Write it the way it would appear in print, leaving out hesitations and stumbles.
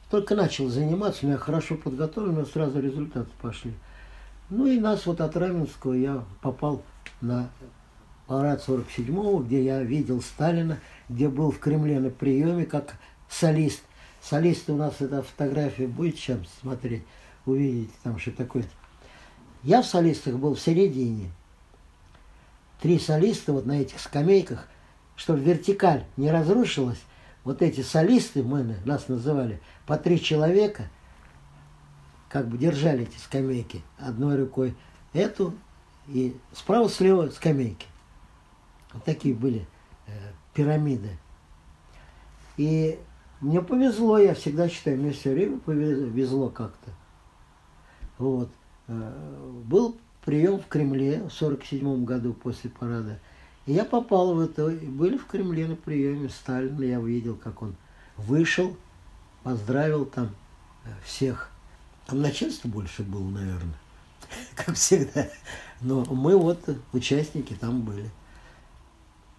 только начал заниматься, у меня хорошо подготовлен, но сразу результаты пошли. Ну и нас вот от Раменского я попал на парад 47-го, где я видел Сталина, где был в Кремле на приеме как солист. Солисты у нас, эта фотография будет сейчас смотреть, увидите там, что такое. Я в солистах был в середине. 3 солиста вот на этих скамейках, чтобы вертикаль не разрушилась. Вот эти солисты, нас называли, по 3 человека, как бы держали эти скамейки одной рукой эту и справа-слева скамейки. Вот такие были пирамиды. И мне повезло, я всегда считаю, мне все время повезло как-то. Вот. Был прием в Кремле в 47 году после парада. И я попал в это. Были в Кремле на приеме Сталина. Я увидел, как он вышел, поздравил там всех. Там начальство больше было, наверное, как всегда. Но мы вот участники там были.